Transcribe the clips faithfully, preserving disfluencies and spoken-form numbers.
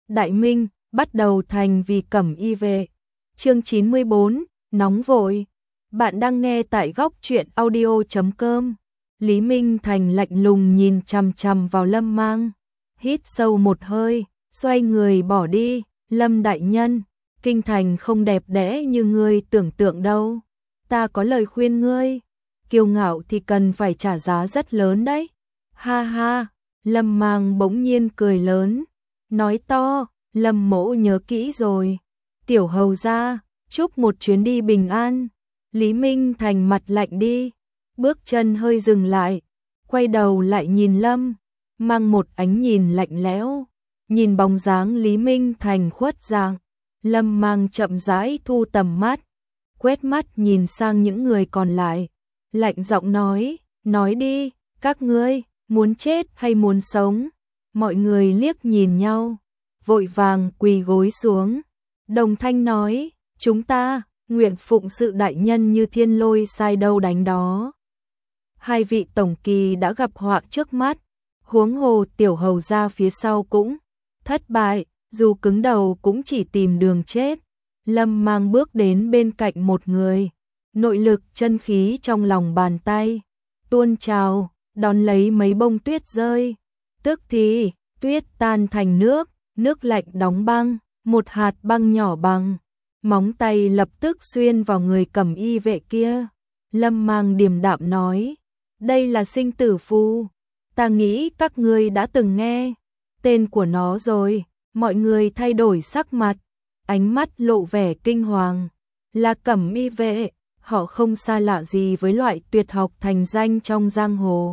Đại Minh, bắt đầu thành vì cẩm y vệ. Chương chín mươi bốn, nóng vội. Bạn đang nghe tại góc truyện audio chấm com. Lý Minh Thành lạnh lùng nhìn chằm chằm vào Lâm Mang, hít sâu một hơi, xoay người bỏ đi. Lâm đại nhân, kinh thành không đẹp đẽ như ngươi tưởng tượng đâu. Ta có lời khuyên ngươi, kiêu ngạo thì cần phải trả giá rất lớn đấy. Ha ha, Lâm Mang bỗng nhiên cười lớn, nói to, Lâm mỗ nhớ kỹ rồi. Tiểu hầu gia, chúc một chuyến đi bình an. Lý Minh Thành mặt lạnh đi, bước chân hơi dừng lại, quay đầu lại nhìn Lâm, mang một ánh nhìn lạnh lẽo. Nhìn bóng dáng Lý Minh Thành khuất dạng, Lâm Mang chậm rãi thu tầm mắt, quét mắt nhìn sang những người còn lại, lạnh giọng nói, nói đi, các ngươi, muốn chết hay muốn sống? Mọi người liếc nhìn nhau, vội vàng quỳ gối xuống, đồng thanh nói, chúng ta, nguyện phụng sự đại nhân như thiên lôi sai đâu đánh đó. Hai vị tổng kỳ đã gặp họa trước mắt, huống hồ tiểu hầu gia phía sau cũng thất bại, dù cứng đầu cũng chỉ tìm đường chết. Lâm Mang bước đến bên cạnh một người, nội lực chân khí trong lòng bàn tay tuôn trào, đón lấy mấy bông tuyết rơi, tức thì tuyết tan thành nước, nước lạnh đóng băng, một hạt băng nhỏ bằng móng tay lập tức xuyên vào người cẩm y vệ kia. Lâm Mang điềm đạm nói, đây là sinh tử phù, ta nghĩ các ngươi đã từng nghe tên của nó rồi. Mọi người thay đổi sắc mặt, ánh mắt lộ vẻ kinh hoàng. Là cẩm y vệ, họ không xa lạ gì với loại tuyệt học thành danh trong giang hồ.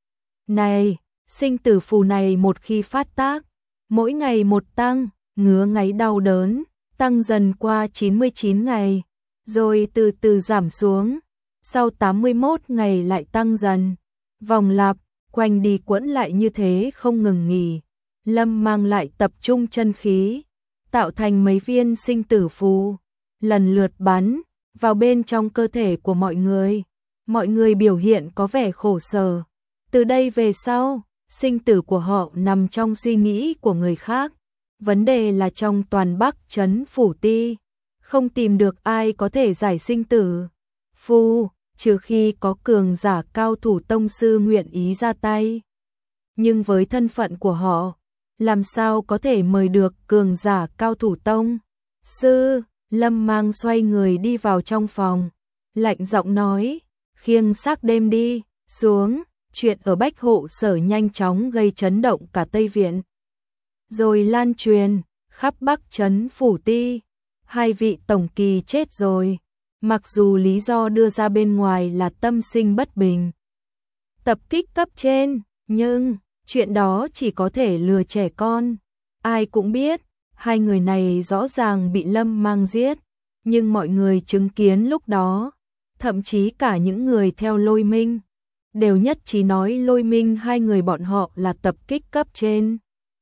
Này, sinh tử phù này một khi phát tác, mỗi ngày một tăng, ngứa ngáy đau đớn, tăng dần qua chín mươi chín ngày, rồi từ từ giảm xuống, sau tám mươi mốt ngày lại tăng dần, vòng lặp, quanh đi quẩn lại như thế không ngừng nghỉ. Lâm Mang lại tập trung chân khí, tạo thành mấy viên sinh tử phù, lần lượt bắn vào bên trong cơ thể của mọi người. Mọi người biểu hiện có vẻ khổ sở. Từ đây về sau, sinh tử của họ nằm trong suy nghĩ của người khác. Vấn đề là trong toàn Bắc trấn Phủ Ti, không tìm được ai có thể giải sinh tử phù, trừ khi có cường giả cao thủ tông sư nguyện ý ra tay. Nhưng với thân phận của họ, làm sao có thể mời được cường giả cao thủ tông sư? Lâm Mang xoay người đi vào trong phòng, lạnh giọng nói, khiêng xác đêm đi xuống. Chuyện ở Bách Hộ Sở nhanh chóng gây chấn động cả Tây Viện, rồi lan truyền khắp Bắc trấn Phủ Ti. Hai vị tổng kỳ chết rồi, mặc dù lý do đưa ra bên ngoài là tâm sinh bất bình, tập kích cấp trên, nhưng chuyện đó chỉ có thể lừa trẻ con. Ai cũng biết, hai người này rõ ràng bị Lâm Mang giết, nhưng mọi người chứng kiến lúc đó, thậm chí cả những người theo Lôi Minh, đều nhất trí nói Lôi Minh hai người bọn họ là tập kích cấp trên.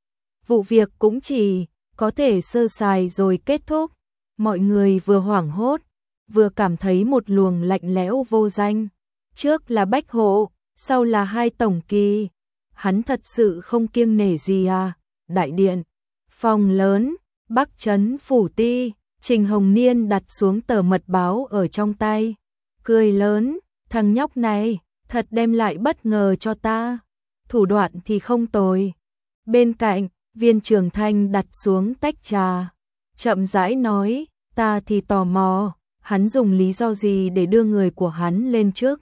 Vụ việc cũng chỉ có thể sơ sài rồi kết thúc. Mọi người vừa hoảng hốt, vừa cảm thấy một luồng lạnh lẽo vô danh. Trước là Bách Hộ, sau là hai tổng kỳ. Hắn thật sự không kiêng nể gì à? Đại điện, phòng lớn, Bắc trấn Phủ Ti. Trình Hồng Niên đặt xuống tờ mật báo ở trong tay, cười lớn, thằng nhóc này thật đem lại bất ngờ cho ta, thủ đoạn thì không tồi. Bên cạnh, Viên Trường Thanh đặt xuống tách trà, chậm rãi nói, ta thì tò mò, hắn dùng lý do gì để đưa người của hắn lên trước?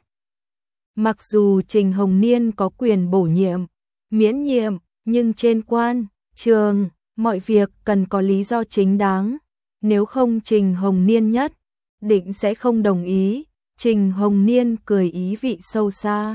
Mặc dù Trình Hồng Niên có quyền bổ nhiệm, miễn nhiệm, nhưng trên quan trường, mọi việc cần có lý do chính đáng. Nếu không Trình Hồng Niên nhất định sẽ không đồng ý. Trình Hồng Niên cười ý vị sâu xa,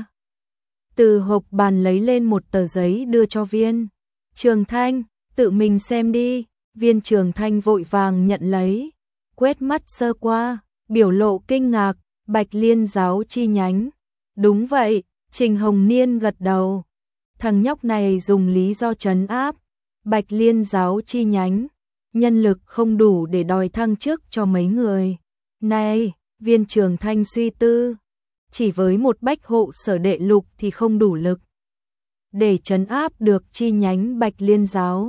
từ hộp bàn lấy lên một tờ giấy đưa cho Viên Trường Thanh, tự mình xem đi. Viên Trường Thanh vội vàng nhận lấy, quét mắt sơ qua, biểu lộ kinh ngạc. Bạch Liên giáo chi nhánh. Đúng vậy, Trình Hồng Niên gật đầu. Thằng nhóc này dùng lý do trấn áp Bạch Liên giáo chi nhánh, nhân lực không đủ để đòi thăng chức cho mấy người. Này, Viên Trường Thanh suy tư, chỉ với một Bách Hộ Sở đệ lục thì không đủ lực để trấn áp được chi nhánh Bạch Liên giáo.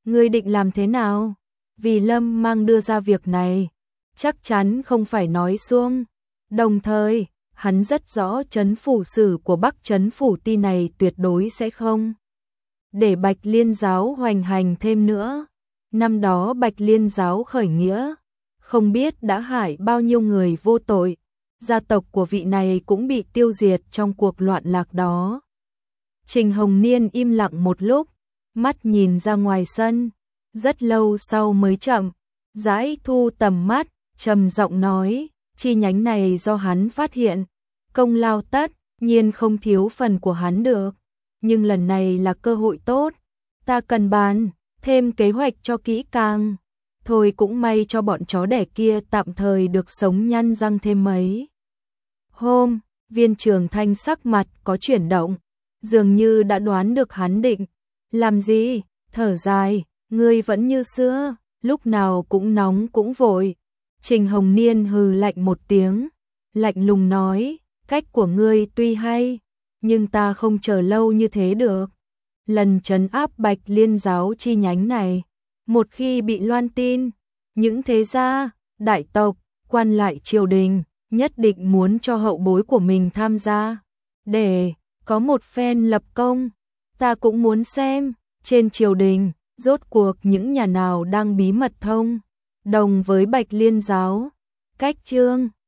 Ngươi định làm thế nào? Vì Lâm Mang đưa ra việc này, chắc chắn không phải nói suông. Đồng thời, hắn rất rõ trấn phủ sử của Bắc trấn phủ ti này tuyệt đối sẽ không để Bạch Liên giáo hoành hành thêm nữa. Năm đó Bạch Liên giáo khởi nghĩa, không biết đã hại bao nhiêu người vô tội, gia tộc của vị này cũng bị tiêu diệt trong cuộc loạn lạc đó. Trình Hồng Niên im lặng một lúc, mắt nhìn ra ngoài sân, rất lâu sau mới chậm rãi thu tầm mắt, trầm giọng nói, chi nhánh này do hắn phát hiện, công lao tất nhiên không thiếu phần của hắn được, nhưng lần này là cơ hội tốt, ta cần bàn thêm kế hoạch cho kỹ càng. Thôi cũng may cho bọn chó đẻ kia tạm thời được sống nhăn răng thêm mấy hôm. Viên Trường Thanh sắc mặt có chuyển động, dường như đã đoán được hắn định làm gì, thở dài, ngươi vẫn như xưa, lúc nào cũng nóng cũng vội. Trình Hồng Niên hừ lạnh một tiếng, lạnh lùng nói, cách của ngươi tuy hay, nhưng ta không chờ lâu như thế được. Lần trấn áp Bạch Liên giáo chi nhánh này, một khi bị loan tin, những thế gia, đại tộc, quan lại triều đình nhất định muốn cho hậu bối của mình tham gia, để có một phen lập công. Ta cũng muốn xem, trên triều đình, rốt cuộc những nhà nào đang bí mật thông đồng với Bạch Liên giáo. Cách chương